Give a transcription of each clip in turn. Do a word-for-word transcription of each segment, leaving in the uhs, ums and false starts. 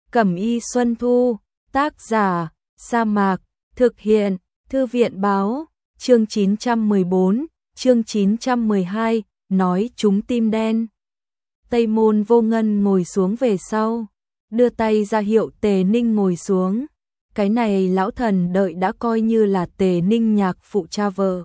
Cẩm y Xuân Thu, tác giả, Sa Mạc, thực hiện, Thư viện báo, chương chín trăm mười bốn, chương chín trăm mười hai, nói chúng tim đen. Tây Môn Vô Ngân ngồi xuống về sau, đưa tay ra hiệu Tề Ninh ngồi xuống. Cái này lão thần đợi đã coi như là Tề Ninh nhạc phụ cha vợ.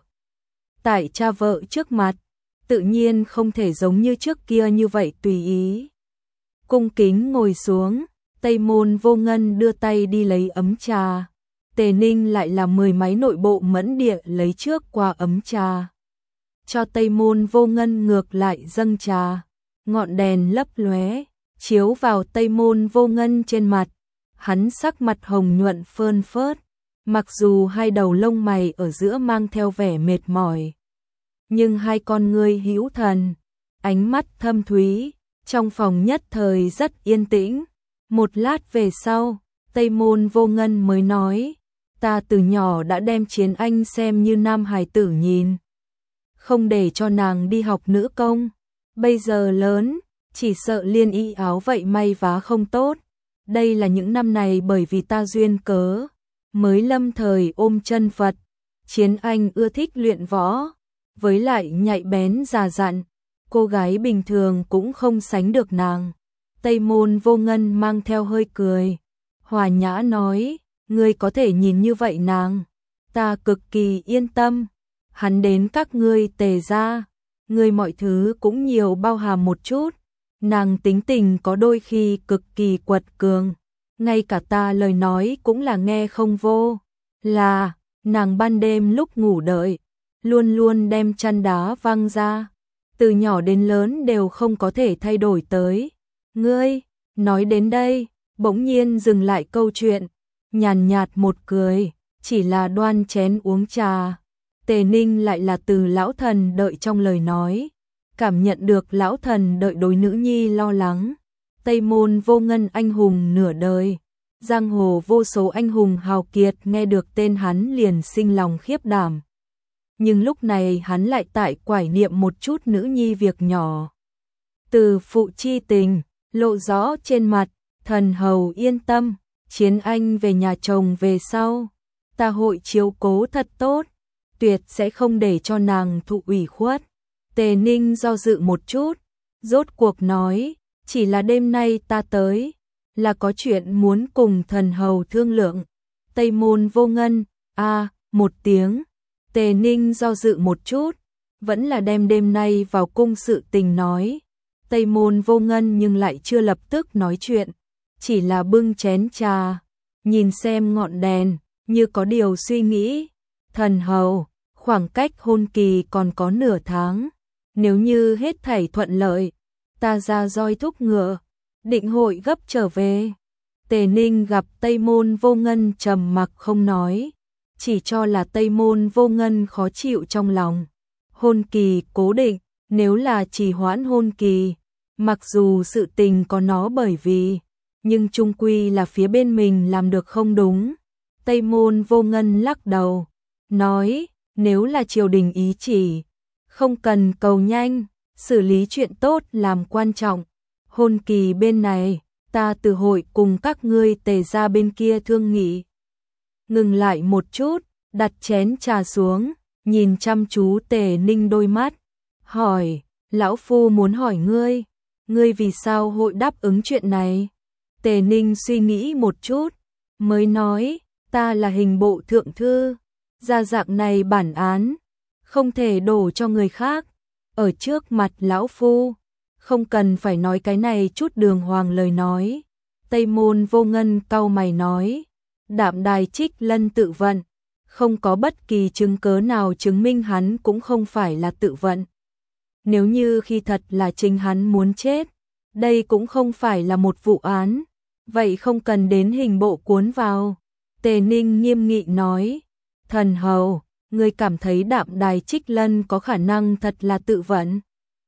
Tại cha vợ trước mặt, tự nhiên không thể giống như trước kia như vậy tùy ý. Cung kính ngồi xuống, Tây Môn Vô Ngân đưa tay đi lấy ấm trà. Tề Ninh lại là mười máy nội bộ mẫn địa lấy trước qua ấm trà. Cho Tây Môn Vô Ngân ngược lại dâng trà. Ngọn đèn lấp lóe, chiếu vào Tây Môn Vô Ngân trên mặt. Hắn sắc mặt hồng nhuận phơn phớt, mặc dù hai đầu lông mày ở giữa mang theo vẻ mệt mỏi. Nhưng hai con ngươi hữu thần, ánh mắt thâm thúy, trong phòng nhất thời rất yên tĩnh. Một lát về sau, Tây Môn Vô Ngân mới nói, ta từ nhỏ đã đem Chiến Anh xem như nam hài tử nhìn. Không để cho nàng đi học nữ công, bây giờ lớn, chỉ sợ liên y áo vậy may vá không tốt. Đây là những năm này bởi vì ta duyên cớ, mới lâm thời ôm chân Phật. Chiến Anh ưa thích luyện võ, với lại nhạy bén già dặn, cô gái bình thường cũng không sánh được nàng. Tây Môn Vô Ngân mang theo hơi cười, hòa nhã nói, ngươi có thể nhìn như vậy nàng, ta cực kỳ yên tâm. Hắn đến các ngươi Tề gia, ngươi mọi thứ cũng nhiều bao hàm một chút. Nàng tính tình có đôi khi cực kỳ quật cường, ngay cả ta lời nói cũng là nghe không vô. Là, nàng ban đêm lúc ngủ đợi, luôn luôn đem chăn đá văng ra, từ nhỏ đến lớn đều không có thể thay đổi tới. Ngươi, nói đến đây, bỗng nhiên dừng lại câu chuyện, nhàn nhạt một cười, chỉ là đoan chén uống trà. Tề Ninh lại là từ lão thần đợi trong lời nói, cảm nhận được lão thần đợi đối nữ nhi lo lắng. Tây Môn Vô Ngân anh hùng nửa đời, giang hồ vô số anh hùng hào kiệt nghe được tên hắn liền sinh lòng khiếp đảm. Nhưng lúc này hắn lại tại quải niệm một chút nữ nhi việc nhỏ. Từ phụ chi tình, lộ rõ trên mặt, thần hầu yên tâm, Chiến Anh về nhà chồng về sau, ta hội chiếu cố thật tốt, tuyệt sẽ không để cho nàng thụ ủy khuất. Tề Ninh do dự một chút, rốt cuộc nói, chỉ là đêm nay ta tới, là có chuyện muốn cùng thần hầu thương lượng. Tây Môn Vô Ngân, a à, một tiếng. Tề Ninh do dự một chút, vẫn là đem đêm nay vào cung sự tình nói. Tây Môn Vô Ngân nhưng lại chưa lập tức nói chuyện, chỉ là bưng chén trà, nhìn xem ngọn đèn, như có điều suy nghĩ. Thần hầu, khoảng cách hôn kỳ còn có nửa tháng, nếu như hết thảy thuận lợi, ta ra roi thúc ngựa, định hội gấp trở về. Tề Ninh gặp Tây Môn Vô Ngân trầm mặc không nói, chỉ cho là Tây Môn Vô Ngân khó chịu trong lòng. Hôn kỳ cố định, nếu là trì hoãn hôn kỳ, mặc dù sự tình có nó bởi vì, nhưng chung quy là phía bên mình làm được không đúng. Tây Môn Vô Ngân lắc đầu, nói, nếu là triều đình ý chỉ, không cần cầu nhanh, xử lý chuyện tốt làm quan trọng. Hôn kỳ bên này, ta từ hội cùng các ngươi Tề gia bên kia thương nghị. Ngừng lại một chút, đặt chén trà xuống, nhìn chăm chú Tề Ninh đôi mắt, hỏi, lão phu muốn hỏi ngươi, ngươi vì sao hội đáp ứng chuyện này? Tề Ninh suy nghĩ một chút, mới nói, ta là hình bộ thượng thư, ra dạng này bản án, không thể đổ cho người khác. Ở trước mặt lão phu, không cần phải nói cái này chút đường hoàng lời nói. Tây Môn Vô Ngân cau mày nói, Đạm Đài Trích Lân tự vận, không có bất kỳ chứng cớ nào chứng minh hắn cũng không phải là tự vận. Nếu như khi thật là chính hắn muốn chết, đây cũng không phải là một vụ án, vậy không cần đến hình bộ cuốn vào. Tề Ninh nghiêm nghị nói, thần hầu, ngươi cảm thấy Đạm Đài Trích Lân có khả năng thật là tự vận?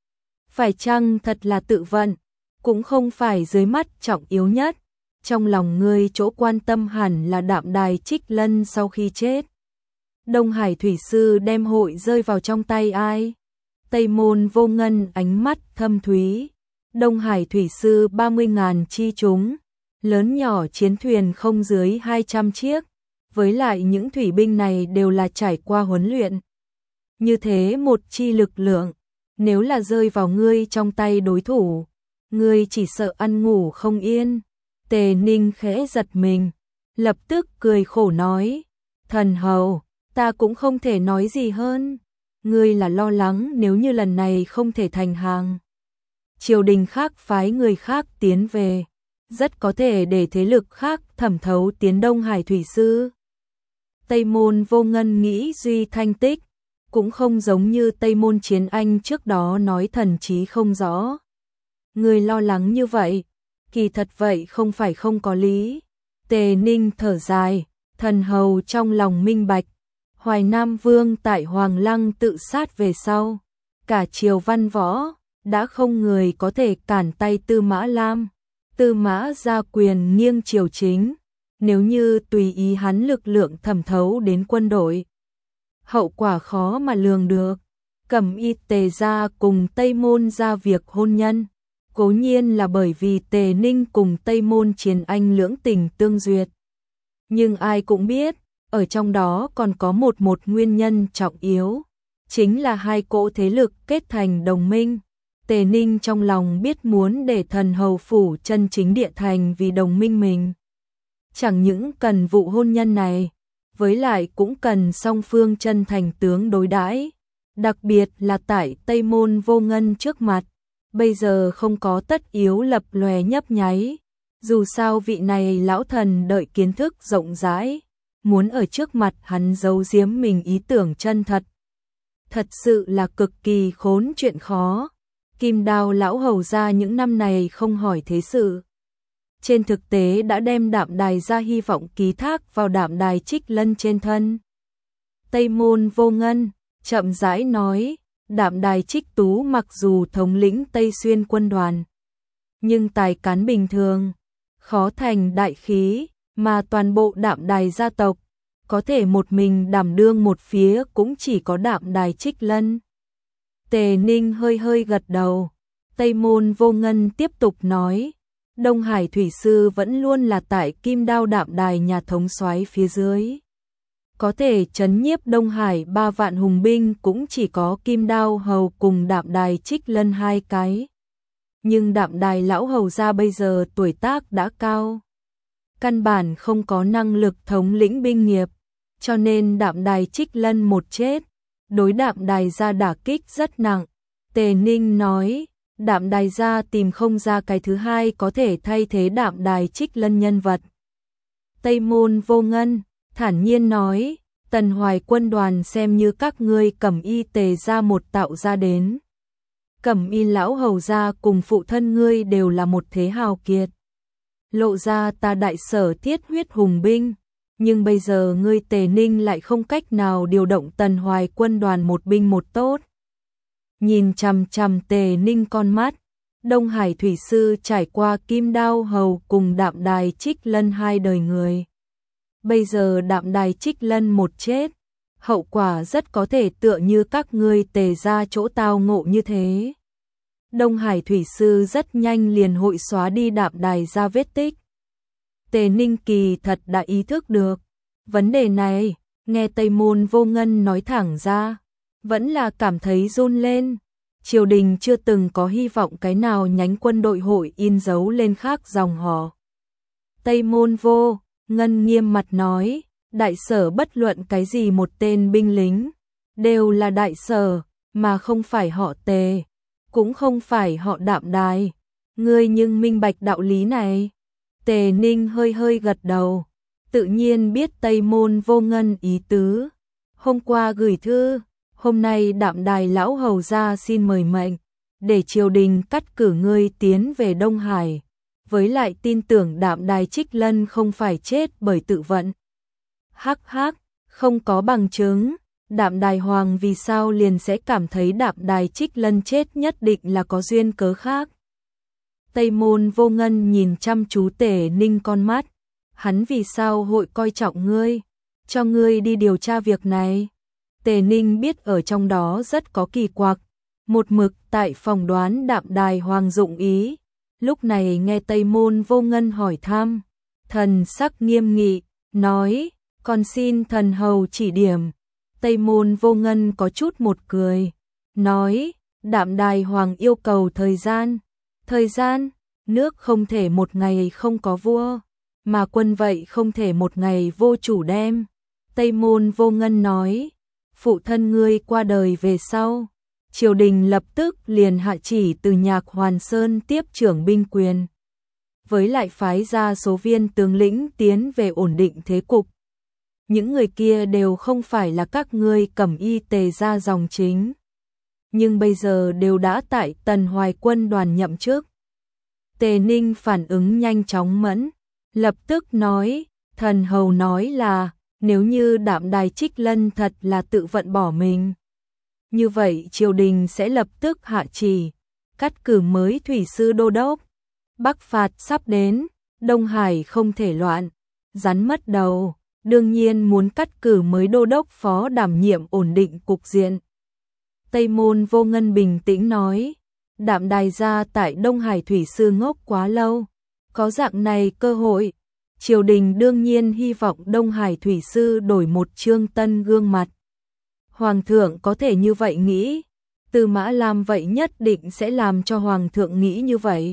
Phải chăng thật là tự vận, cũng không phải dưới mắt trọng yếu nhất. Trong lòng ngươi chỗ quan tâm hẳn là Đạm Đài Trích Lân sau khi chết. Đông Hải Thủy Sư đem hội rơi vào trong tay ai? Tây Môn Vô Ngân ánh mắt thâm thúy. Đông Hải Thủy Sư ba mươi ngàn chi chúng, lớn nhỏ chiến thuyền không dưới hai trăm chiếc, với lại những thủy binh này đều là trải qua huấn luyện. Như thế một chi lực lượng, nếu là rơi vào ngươi trong tay đối thủ, ngươi chỉ sợ ăn ngủ không yên. Tề Ninh khẽ giật mình, lập tức cười khổ nói, thần hầu, ta cũng không thể nói gì hơn. Ngươi là lo lắng nếu như lần này không thể thành hàng, triều đình khác phái người khác tiến về, rất có thể để thế lực khác thẩm thấu tiến Đông Hải thủy sư. Tây Môn Vô Ngân nghĩ Duy Thanh Tích, cũng không giống như Tây Môn Chiến Anh trước đó nói thần trí không rõ. Người lo lắng như vậy, kỳ thật vậy không phải không có lý. Tề Ninh thở dài, thần hầu trong lòng minh bạch, Hoài Nam Vương tại Hoàng Lăng tự sát về sau, cả triều văn võ, đã không người có thể cản tay Tư Mã Lam. Tư Mã gia quyền nghiêng triều chính, nếu như tùy ý hắn lực lượng thẩm thấu đến quân đội, hậu quả khó mà lường được. Cẩm Y Tề gia cùng Tây Môn gia việc hôn nhân, cố nhiên là bởi vì Tề Ninh cùng Tây Môn Chiến Anh lưỡng tình tương duyệt. Nhưng ai cũng biết, ở trong đó còn có một một nguyên nhân trọng yếu, chính là hai cỗ thế lực kết thành đồng minh. Tề Ninh trong lòng biết muốn để thần hầu phủ chân chính địa thành vì đồng minh mình. Chẳng những cần vụ hôn nhân này, với lại cũng cần song phương chân thành tướng đối đãi, đặc biệt là tại Tây Môn Vô Ngân trước mặt, bây giờ không có tất yếu lập lòe nhấp nháy, dù sao vị này lão thần đợi kiến thức rộng rãi, muốn ở trước mặt hắn giấu giếm mình ý tưởng chân thật. Thật sự là cực kỳ khốn chuyện khó. Kim Đao lão hầu gia những năm này không hỏi thế sự, trên thực tế đã đem Đạm Đài gia hy vọng ký thác vào Đạm Đài Trích Lân trên thân. Tây Môn Vô Ngân chậm rãi nói, Đạm Đài Trích Tú mặc dù thống lĩnh Tây Xuyên quân đoàn, nhưng tài cán bình thường, khó thành đại khí, mà toàn bộ Đạm Đài gia tộc, có thể một mình đảm đương một phía cũng chỉ có Đạm Đài Trích Lân. Tề Ninh hơi hơi gật đầu. Tây Môn Vô Ngân tiếp tục nói, Đông Hải thủy sư vẫn luôn là tại Kim Đao Đạm Đài nhà thống soái phía dưới. Có thể trấn nhiếp Đông Hải ba vạn hùng binh cũng chỉ có Kim Đao hầu cùng Đạm Đài Trích Lân hai cái. Nhưng Đạm Đài lão hầu gia bây giờ tuổi tác đã cao, căn bản không có năng lực thống lĩnh binh nghiệp, cho nên Đạm Đài Trích Lân một chết, đối Đạm Đài gia đả kích rất nặng. Tề Ninh nói, Đạm Đài gia tìm không ra cái thứ hai có thể thay thế Đạm Đài Trích Lân nhân vật. Tây Môn Vô Ngân thản nhiên nói, Tần Hoài quân đoàn xem như các ngươi Cẩm Y Tề gia một tạo ra đến. Cẩm Y lão hầu gia cùng phụ thân ngươi đều là một thế hào kiệt, lộ ra ta đại sở thiết huyết hùng binh. Nhưng bây giờ ngươi Tề Ninh lại không cách nào điều động Tần Hoài quân đoàn một binh một tốt. Nhìn chằm chằm Tề Ninh con mắt, Đông Hải thủy sư trải qua Kim Đao hầu cùng Đạm Đài Trích Lân hai đời người. Bây giờ Đạm Đài Trích Lân một chết, hậu quả rất có thể tựa như các ngươi Tề gia chỗ tao ngộ như thế. Đông Hải thủy sư rất nhanh liền hội xóa đi Đạm Đài gia vết tích. Tề Ninh kỳ thật đã ý thức được vấn đề này, nghe Tây Môn Vô Ngân nói thẳng ra, vẫn là cảm thấy run lên. Triều đình chưa từng có hy vọng cái nào nhánh quân đội hội in dấu lên khác dòng họ. Tây Môn Vô Ngân nghiêm mặt nói, đại sở bất luận cái gì một tên binh lính, đều là đại sở, mà không phải họ Tề, cũng không phải họ Đạm Đài. Ngươi nhưng minh bạch đạo lý này. Tề Ninh hơi hơi gật đầu, tự nhiên biết Tây Môn Vô Ngân ý tứ. Hôm qua gửi thư, hôm nay Đạm Đài lão hầu gia xin mời mệnh, để triều đình cắt cử ngươi tiến về Đông Hải, với lại tin tưởng Đạm Đài Trích Lân không phải chết bởi tự vận. Hắc hắc, không có bằng chứng, Đạm Đài Hoàng vì sao liền sẽ cảm thấy Đạm Đài Trích Lân chết, nhất định là có duyên cớ khác. Tây Môn Vô Ngân nhìn chăm chú Tề Ninh con mắt, hắn vì sao hội coi trọng ngươi, cho ngươi đi điều tra việc này. Tề Ninh biết ở trong đó rất có kỳ quặc, một mực tại phòng đoán Đạm Đài Hoàng dụng ý, Lúc này nghe Tây Môn Vô Ngân hỏi thăm, thần sắc nghiêm nghị, nói, còn xin thần hầu chỉ điểm. Tây Môn Vô Ngân có chút một cười, nói, Đạm Đài Hoàng yêu cầu thời gian. Thời gian, nước không thể một ngày không có vua, mà quân vậy không thể một ngày vô chủ đem. Tây Môn Vô Ngân nói, phụ thân ngươi qua đời về sau, triều đình lập tức liền hạ chỉ từ Nhạc Hoàn Sơn tiếp trưởng binh quyền, với lại phái ra số viên tướng lĩnh tiến về ổn định thế cục. Những người kia đều không phải là các ngươi Cẩm Y Tề gia dòng chính, nhưng bây giờ đều đã tại Tần Hoài Quân đoàn nhậm chức. Tề Ninh phản ứng nhanh chóng mẫn, lập tức nói, thần hầu nói là, nếu như Đạm Đài Trích Lân thật là tự vận bỏ mình, như vậy triều đình sẽ lập tức hạ chỉ, cắt cử mới thủy sư đô đốc. Bắc phạt sắp đến, Đông Hải không thể loạn, rắn mất đầu, đương nhiên muốn cắt cử mới đô đốc phó đảm nhiệm ổn định cục diện. Tây Môn Vô Ngân bình tĩnh nói, Đạm Đài gia tại Đông Hải thủy sư ngốc quá lâu, có dạng này cơ hội, triều đình đương nhiên hy vọng Đông Hải thủy sư đổi một trương tân gương mặt. Hoàng thượng có thể như vậy nghĩ, Tư Mã Lam vậy nhất định sẽ làm cho Hoàng thượng nghĩ như vậy.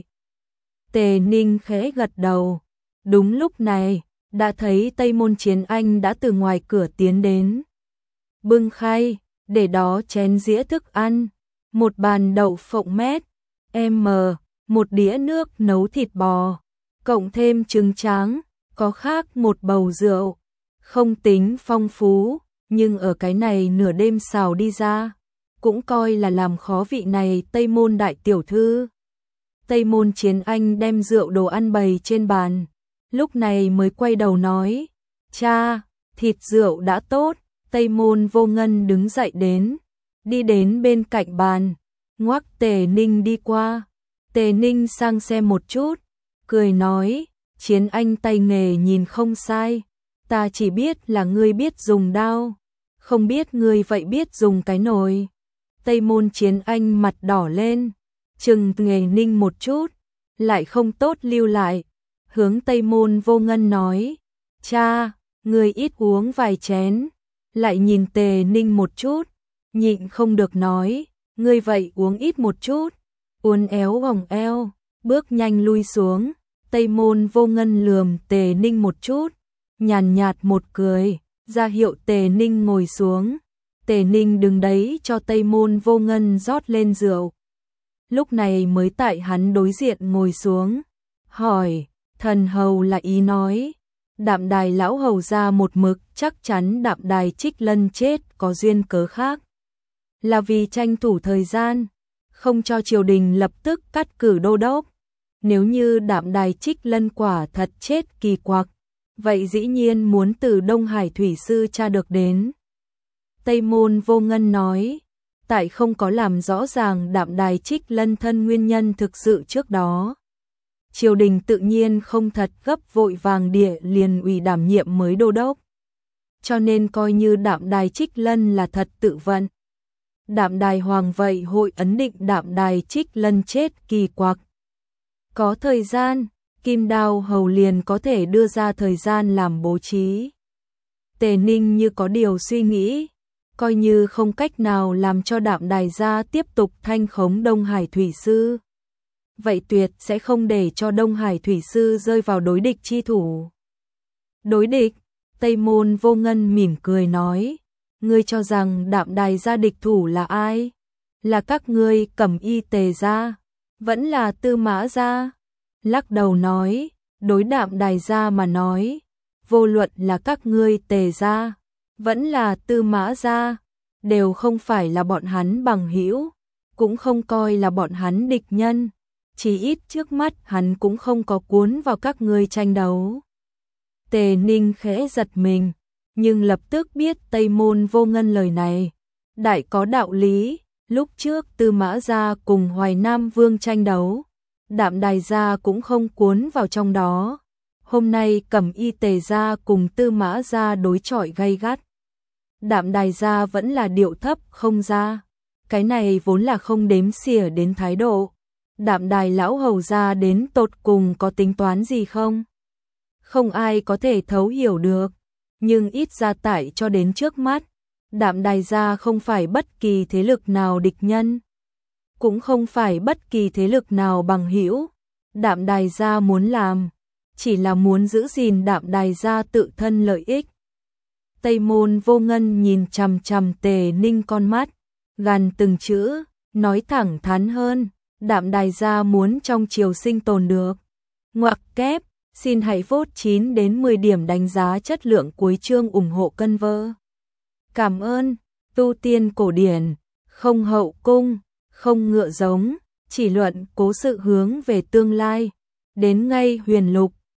Tề Ninh khẽ gật đầu. Đúng lúc này, đã thấy Tây Môn Chiến Anh đã từ ngoài cửa tiến đến. Bưng khay, để đó chén dĩa thức ăn, một bàn đậu phộng mét, m, một đĩa nước nấu thịt bò, cộng thêm trứng tráng, có khác một bầu rượu, không tính phong phú, nhưng ở cái này nửa đêm xào đi ra, cũng coi là làm khó vị này Tây Môn đại tiểu thư. Tây Môn Chiến Anh đem rượu đồ ăn bày trên bàn, lúc này mới quay đầu nói, cha, thịt rượu đã tốt. Tây Môn Vô Ngân đứng dậy đến, đi đến bên cạnh bàn, ngoắc Tề Ninh đi qua. Tề Ninh sang xem một chút, cười nói, Chiến Anh tay nghề nhìn không sai, ta chỉ biết là ngươi biết dùng dao, không biết ngươi vậy biết dùng cái nồi. Tây Môn Chiến Anh mặt đỏ lên, chừng Tề Ninh một chút, lại không tốt lưu lại, hướng Tây Môn Vô Ngân nói, cha, ngươi ít uống vài chén. Lại nhìn Tề Ninh một chút, nhịn không được nói, ngươi vậy uống ít một chút, uốn éo vòng eo, bước nhanh lui xuống. Tây Môn Vô Ngân lườm Tề Ninh một chút, nhàn nhạt một cười, ra hiệu Tề Ninh ngồi xuống. Tề Ninh đứng đấy cho Tây Môn Vô Ngân rót lên rượu. Lúc này mới tại hắn đối diện ngồi xuống, hỏi, thần hầu là ý nói, Đạm Đài lão hầu ra một mực chắc chắn Đạm Đài Trích Lân chết có duyên cớ khác, là vì tranh thủ thời gian, không cho triều đình lập tức cắt cử đô đốc. Nếu như Đạm Đài Trích Lân quả thật chết kỳ quặc, vậy dĩ nhiên muốn từ Đông Hải thủy sư tra được đến. Tây Môn Vô Ngân nói, tại không có làm rõ ràng Đạm Đài Trích Lân thân nguyên nhân thực sự trước đó, triều đình tự nhiên không thật gấp vội vàng địa liền ủy đảm nhiệm mới đô đốc. Cho nên coi như Đạm Đài Trích Lân là thật tự vận. Đạm Đài Hoàng vậy hội ấn định Đạm Đài Trích Lân chết kỳ quặc. Có thời gian, Kim Đao hầu liền có thể đưa ra thời gian làm bố trí. Tề Ninh như có điều suy nghĩ, coi như không cách nào làm cho Đạm Đài gia tiếp tục thanh khống Đông Hải thủy sư, vậy tuyệt sẽ không để cho Đông Hải thủy sư rơi vào đối địch chi thủ. Đối địch? Tây Môn Vô Ngân mỉm cười nói, ngươi cho rằng Đạm Đài gia địch thủ là ai? Là các ngươi Cẩm Y Tề gia, vẫn là Tư Mã gia? Lắc đầu nói, đối Đạm Đài gia mà nói, vô luận là các ngươi Tề gia, vẫn là Tư Mã gia, đều không phải là bọn hắn bằng hữu, cũng không coi là bọn hắn địch nhân. Chỉ ít trước mắt hắn cũng không có cuốn vào các ngươi tranh đấu. Tề Ninh khẽ giật mình, nhưng lập tức biết Tây Môn Vô Ngân lời này đại có đạo lý. Lúc trước Tư Mã gia cùng Hoài Nam Vương tranh đấu, Đạm Đài gia cũng không cuốn vào trong đó. Hôm nay Cẩm Y Tề gia cùng Tư Mã gia đối chọi gay gắt, Đạm Đài gia vẫn là điệu thấp không ra. Cái này vốn là không đếm xỉa đến thái độ, Đạm Đài lão hầu gia đến tột cùng có tính toán gì không? Không ai có thể thấu hiểu được, nhưng ít ra tại cho đến trước mắt, Đạm Đài gia không phải bất kỳ thế lực nào địch nhân, cũng không phải bất kỳ thế lực nào bằng hữu. Đạm Đài gia muốn làm, chỉ là muốn giữ gìn Đạm Đài gia tự thân lợi ích. Tây Môn Vô Ngân nhìn chằm chằm Tề Ninh con mắt, gằn từng chữ, nói thẳng thắn hơn, Đạm Đài gia muốn trong triều sinh tồn được. Ngoặc kép, xin hãy vote chín đến mười điểm đánh giá chất lượng cuối chương ủng hộ cân vơ. Cảm ơn, tu tiên cổ điển, không hậu cung, không ngựa giống, chỉ luận cố sự hướng về tương lai. Đến ngay huyền lục,